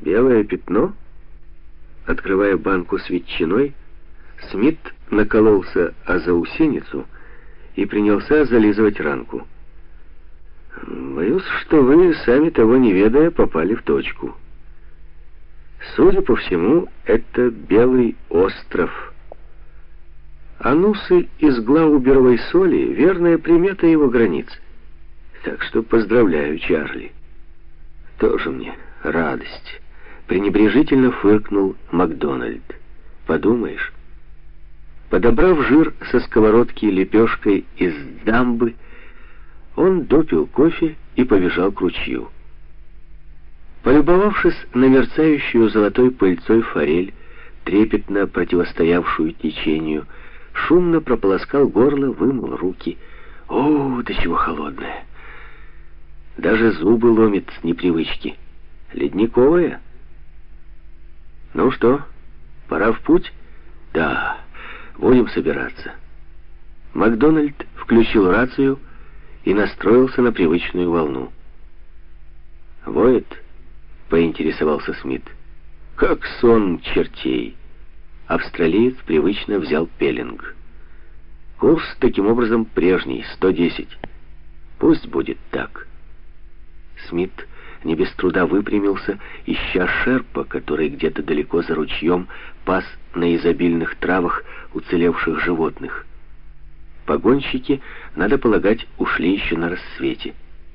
Белое пятно? Открывая банку с ветчиной, Смит накололся о заусеницу и принялся зализывать ранку. Боюсь, что вы, сами того не ведая, попали в точку. Судя по всему, это Белый остров. Анусы из Глауберовой соли — верная примета его границ. Так что поздравляю, Чарли. Тоже мне радость. Пренебрежительно фыркнул Макдональд. Подумаешь. Подобрав жир со сковородки лепешкой из дамбы, он допил кофе и побежал к ручью. Полюбовавшись на мерцающую золотой пыльцой форель, трепетно противостоявшую течению, шумно прополоскал горло, вымыл руки. О, до чего холодная! Даже зубы ломит с непривычки. Ледниковая? Ну что, пора в путь? Да, будем собираться. Макдональд включил рацию и настроился на привычную волну. «Воет?» — поинтересовался Смит. «Как сон чертей». Австралиец привычно взял пеленг. Курс таким образом прежний, 110. Пусть будет так. Смит не без труда выпрямился, ища шерпа, который где-то далеко за ручьем пас на изобильных травах уцелевших животных. Погонщики, надо полагать, ушли еще на рассвете.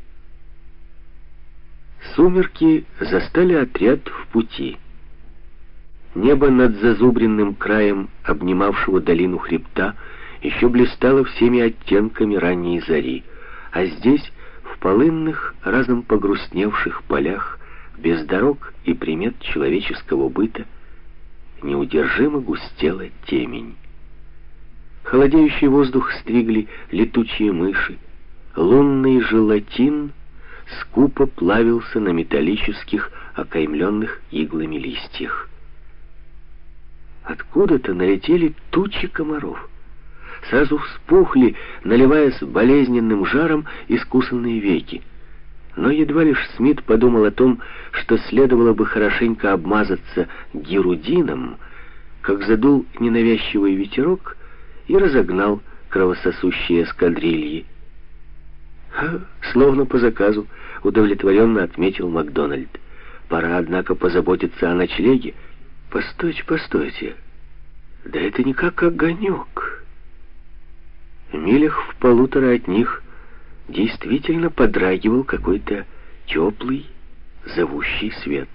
Сумерки застали отряд в пути. Небо над зазубренным краем обнимавшего долину хребта еще блистало всеми оттенками ранней зари, а здесь, в полынных, разом погрустневших полях, без дорог и примет человеческого быта, неудержимо густела темень. Холодеющий воздух стригли летучие мыши, лунный желатин скупо плавился на металлических, окаймленных иглами листьях. Откуда-то налетели тучи комаров. Сразу вспухли, наливаясь болезненным жаром, искусанные веки. Но едва лишь Смит подумал о том, что следовало бы хорошенько обмазаться герудином, как задул ненавязчивый ветерок и разогнал кровососущие эскадрильи. Словно по заказу, удовлетворенно отметил Макдональд. Пора, однако, позаботиться о ночлеге. Постойте, постойте. Да это не как огонек. Милях в 1,5 от них действительно подрагивал какой-то теплый, зовущий свет.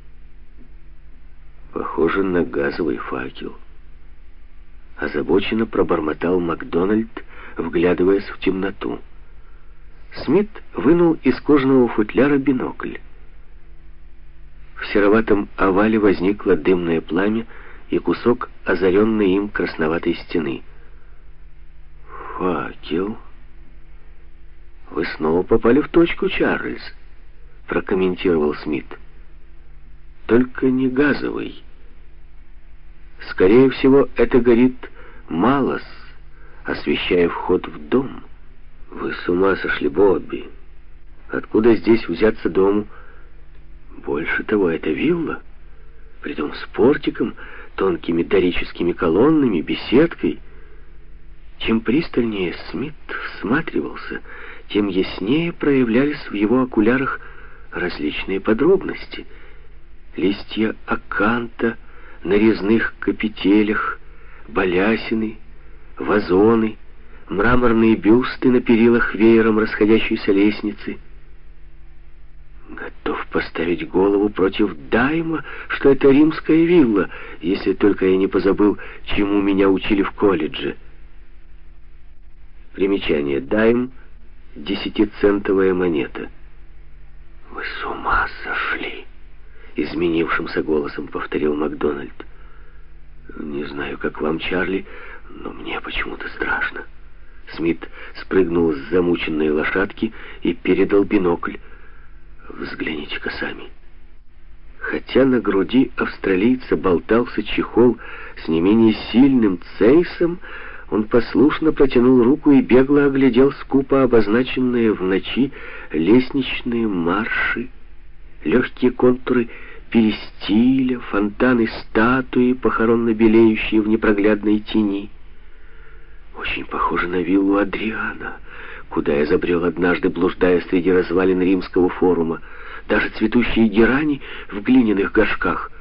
Похоже на газовый факел. Озабоченно пробормотал Макдональд, вглядываясь в темноту. Смит вынул из кожаного футляра бинокль. В сероватом овале возникло дымное пламя и кусок озаренной им красноватой стены. «Факел? Вы снова попали в точку, Чарльз», — прокомментировал Смит. «Только не газовый. Скорее всего, это горит малос, освещая вход в дом». «Вы с ума сошли, Бобби. Откуда здесь взяться дому? Больше того, это вилла, притом с портиком, тонкими дорическими колоннами, беседкой». Чем пристальнее Смит всматривался, тем яснее проявлялись в его окулярах различные подробности. Листья аканта на резных капителях, балясины, вазоны, мраморные бюсты на перилах веером расходящейся лестницы. Готов поставить голову против Дайма, что это римская вилла, если только я не позабыл, чему меня учили в колледже. Примечание. Дайм — 10-центовая монета. «Вы с ума сошли!» — изменившимся голосом повторил Макдональд. «Не знаю, как вам, Чарли, но мне почему-то страшно». Смит спрыгнул с замученной лошадки и передал бинокль. «Взгляните-ка сами». Хотя на груди австралийца болтался чехол с не менее сильным цейсом, он послушно протянул руку и бегло оглядел скупо обозначенные в ночи лестничные марши, легкие контуры перистиля, фонтаны, статуи, похоронно белеющие в непроглядной тени. Очень похоже на виллу Адриана, куда я забрел однажды, блуждая среди развалин Римского форума. Даже цветущие герани в глиняных горшках.